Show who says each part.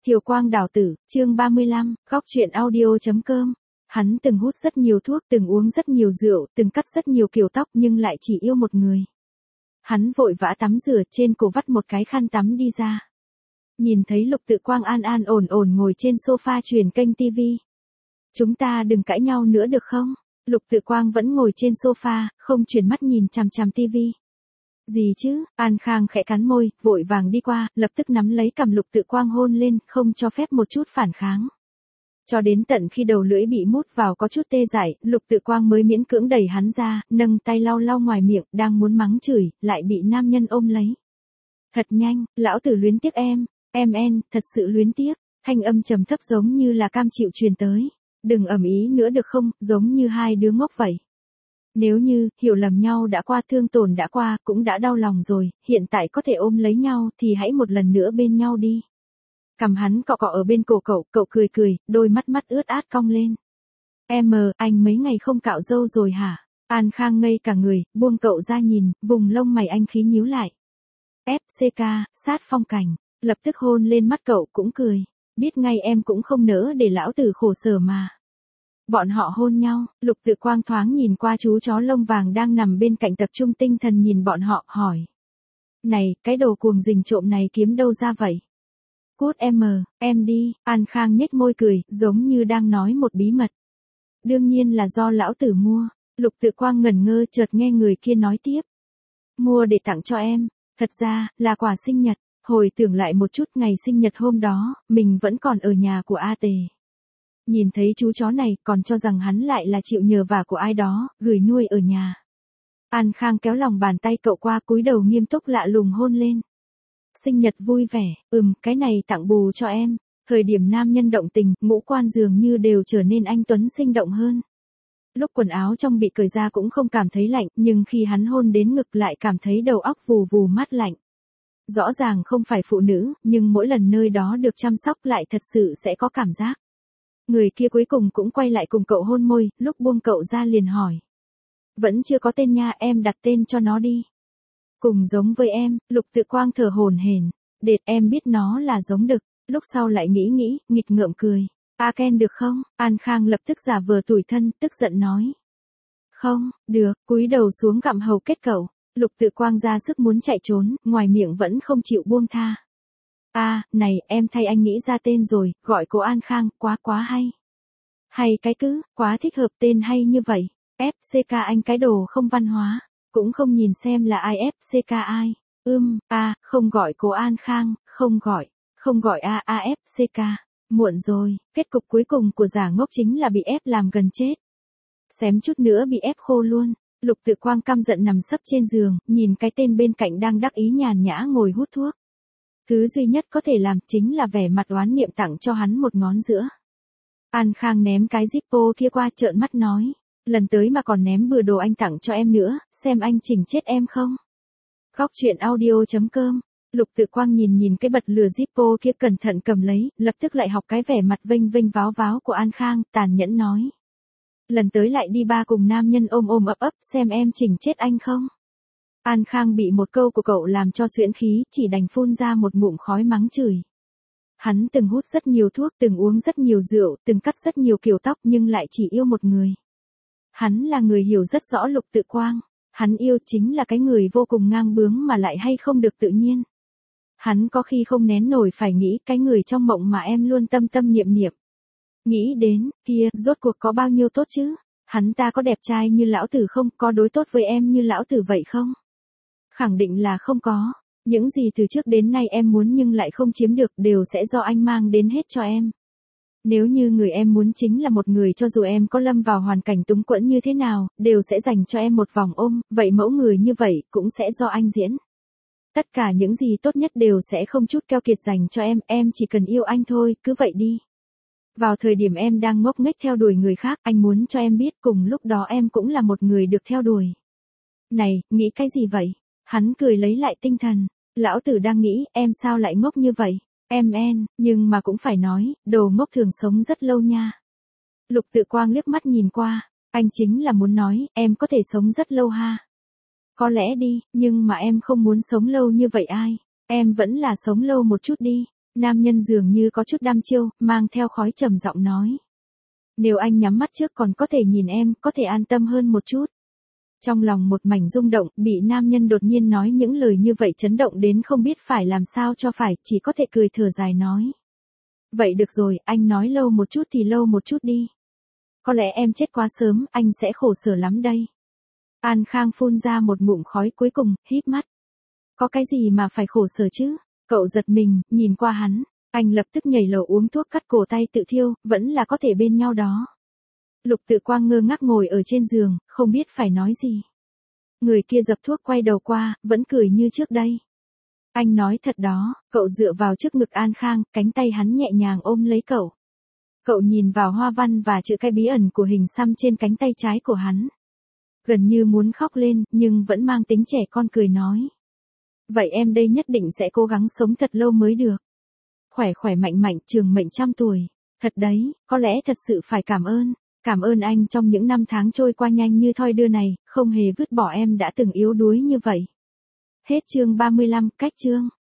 Speaker 1: Thiều Quang Đào Tử, chương 35, góc truyện audio.com. Hắn từng hút rất nhiều thuốc, từng uống rất nhiều rượu, từng cắt rất nhiều kiểu tóc nhưng lại chỉ yêu một người. Hắn vội vã tắm rửa, trên cổ vắt một cái khăn tắm đi ra. Nhìn thấy Lục Tự Quang an an ổn ổn ngồi trên sofa truyền kênh TV. Chúng ta đừng cãi nhau nữa được không? Lục Tự Quang vẫn ngồi trên sofa, không chuyển mắt nhìn chằm chằm TV. Gì chứ? An Khang khẽ cắn môi, vội vàng đi qua, lập tức nắm lấy cằm Lục Tự Quang hôn lên, không cho phép một chút phản kháng. Cho đến tận khi đầu lưỡi bị mút vào có chút tê dại, Lục Tự Quang mới miễn cưỡng đẩy hắn ra, nâng tay lau lau ngoài miệng, đang muốn mắng chửi, lại bị nam nhân ôm lấy. Thật nhanh, lão tử luyến tiếc em, thật sự luyến tiếc, thanh âm trầm thấp giống như là cam chịu truyền tới. Đừng ầm ĩ nữa được không, giống như hai đứa ngốc vậy. Nếu như, hiểu lầm nhau đã qua, thương tổn đã qua, cũng đã đau lòng rồi, hiện tại có thể ôm lấy nhau thì hãy một lần nữa bên nhau đi. Cằm hắn cọ cọ ở bên cổ cậu cười cười, đôi mắt ướt át cong lên. Anh mấy ngày không cạo râu rồi hả? An Khang ngây cả người, buông cậu ra nhìn, vùng lông mày anh khí nhíu lại. FCK, sát phong cảnh, lập tức hôn lên mắt cậu cũng cười. Biết ngay em cũng không nỡ để lão tử khổ sở mà. Bọn họ hôn nhau, Lục Tự Quang thoáng nhìn qua chú chó lông vàng đang nằm bên cạnh tập trung tinh thần nhìn bọn họ, hỏi. Này, cái đồ cuồng rình trộm này kiếm đâu ra vậy? Cút em đi, An Khang nhếch môi cười, giống như đang nói một bí mật. Đương nhiên là do lão tử mua. Lục Tự Quang ngẩn ngơ chợt nghe người kia nói tiếp. Mua để tặng cho em, thật ra, là quà sinh nhật. Hồi tưởng lại một chút ngày sinh nhật hôm đó, mình vẫn còn ở nhà của A Tề. Nhìn thấy chú chó này còn cho rằng hắn lại là chịu nhờ vả của ai đó, gửi nuôi ở nhà. An Khang kéo lòng bàn tay cậu qua, cúi đầu nghiêm túc lạ lùng hôn lên. Sinh nhật vui vẻ, cái này tặng bù cho em. Thời điểm nam nhân động tình, ngũ quan dường như đều trở nên anh tuấn sinh động hơn. Lúc quần áo trong bị cởi ra cũng không cảm thấy lạnh, nhưng khi hắn hôn đến ngực lại cảm thấy đầu óc vù vù mát lạnh. Rõ ràng không phải phụ nữ, nhưng mỗi lần nơi đó được chăm sóc lại thật sự sẽ có cảm giác. Người kia cuối cùng cũng quay lại cùng cậu hôn môi, lúc buông cậu ra liền hỏi. Vẫn chưa có tên nha, em đặt tên cho nó đi. Cùng giống với em, Lục Tự Quang thở hổn hển. Đệt, em biết nó là giống đực, lúc sau lại nghĩ, nghịch ngợm cười. Ken được không? An Khang lập tức giả vờ tủi thân, tức giận nói. Không, được, cúi đầu xuống gặm hầu kết cậu. Lục Tự Quang ra sức muốn chạy trốn, ngoài miệng vẫn không chịu buông tha. Này, em thay anh nghĩ ra tên rồi, gọi cô An Khang, quá hay. Hay cái cứ, quá thích hợp tên hay như vậy. FCK anh cái đồ không văn hóa, cũng không nhìn xem là ai FCK ai. Không gọi cô An Khang, không gọi FCK. Muộn rồi, kết cục cuối cùng của giả ngốc chính là bị ép làm gần chết. Xém chút nữa bị ép khô luôn. Lục Tự Quang căm giận nằm sấp trên giường, nhìn cái tên bên cạnh đang đắc ý nhàn nhã ngồi hút thuốc. Thứ duy nhất có thể làm chính là vẻ mặt oán niệm tặng cho hắn một ngón giữa. An Khang ném cái Zippo kia qua, trợn mắt nói. Lần tới mà còn ném bừa đồ anh tặng cho em nữa, xem anh chỉnh chết em không. Góc truyện audio.com. Lục Tự Quang nhìn cái bật lửa Zippo kia cẩn thận cầm lấy, lập tức lại học cái vẻ mặt vênh vênh váo váo của An Khang, tàn nhẫn nói. Lần tới lại đi ba cùng nam nhân ôm ấp, xem em chỉnh chết anh không. An Khang bị một câu của cậu làm cho xuyễn khí, chỉ đành phun ra một ngụm khói mắng chửi. Hắn từng hút rất nhiều thuốc, từng uống rất nhiều rượu, từng cắt rất nhiều kiểu tóc nhưng lại chỉ yêu một người. Hắn là người hiểu rất rõ Lục Tự Quang. Hắn yêu chính là cái người vô cùng ngang bướng mà lại hay không được tự nhiên. Hắn có khi không nén nổi phải nghĩ cái người trong mộng mà em luôn tâm niệm. Nghĩ đến, kia, rốt cuộc có bao nhiêu tốt chứ? Hắn ta có đẹp trai như lão tử không, có đối tốt với em như lão tử vậy không? Khẳng định là không có. Những gì từ trước đến nay em muốn nhưng lại không chiếm được đều sẽ do anh mang đến hết cho em. Nếu như người em muốn chính là một người cho dù em có lâm vào hoàn cảnh túng quẫn như thế nào, đều sẽ dành cho em một vòng ôm, vậy mẫu người như vậy cũng sẽ do anh diễn. Tất cả những gì tốt nhất đều sẽ không chút keo kiệt dành cho em chỉ cần yêu anh thôi, cứ vậy đi. Vào thời điểm em đang ngốc nghếch theo đuổi người khác, anh muốn cho em biết cùng lúc đó em cũng là một người được theo đuổi. Này, nghĩ cái gì vậy? Hắn cười lấy lại tinh thần. Lão tử đang nghĩ, em sao lại ngốc như vậy? Nhưng mà cũng phải nói, đồ ngốc thường sống rất lâu nha. Lục Tự Quang liếc mắt nhìn qua, anh chính là muốn nói, em có thể sống rất lâu ha. Có lẽ đi, nhưng mà em không muốn sống lâu như vậy ai. Em vẫn là sống lâu một chút đi. Nam nhân dường như có chút đăm chiêu, mang theo khói trầm giọng nói. Nếu anh nhắm mắt trước còn có thể nhìn em, có thể an tâm hơn một chút. Trong lòng một mảnh rung động, bị nam nhân đột nhiên nói những lời như vậy chấn động đến không biết phải làm sao cho phải, chỉ có thể cười thở dài nói. Vậy được rồi, anh nói lâu một chút thì lâu một chút đi. Có lẽ em chết quá sớm, anh sẽ khổ sở lắm đây. An Khang phun ra một ngụm khói cuối cùng, híp mắt. Có cái gì mà phải khổ sở chứ? Cậu giật mình, nhìn qua hắn. Anh lập tức nhảy lầu uống thuốc cắt cổ tay tự thiêu, vẫn là có thể bên nhau đó. Lục Tự Quang ngơ ngác ngồi ở trên giường, không biết phải nói gì. Người kia dập thuốc quay đầu qua, vẫn cười như trước đây. Anh nói thật đó, cậu dựa vào trước ngực An Khang, cánh tay hắn nhẹ nhàng ôm lấy cậu. Cậu nhìn vào hoa văn và chữ cái bí ẩn của hình xăm trên cánh tay trái của hắn. Gần như muốn khóc lên, nhưng vẫn mang tính trẻ con cười nói. Vậy em đây nhất định sẽ cố gắng sống thật lâu mới được. Khỏe khỏe mạnh mạnh, trường mệnh 100 tuổi. Thật đấy, có lẽ thật sự phải cảm ơn. Cảm ơn anh trong những năm tháng trôi qua nhanh như thoi đưa này, không hề vứt bỏ em đã từng yếu đuối như vậy. Hết chương 35, cách chương.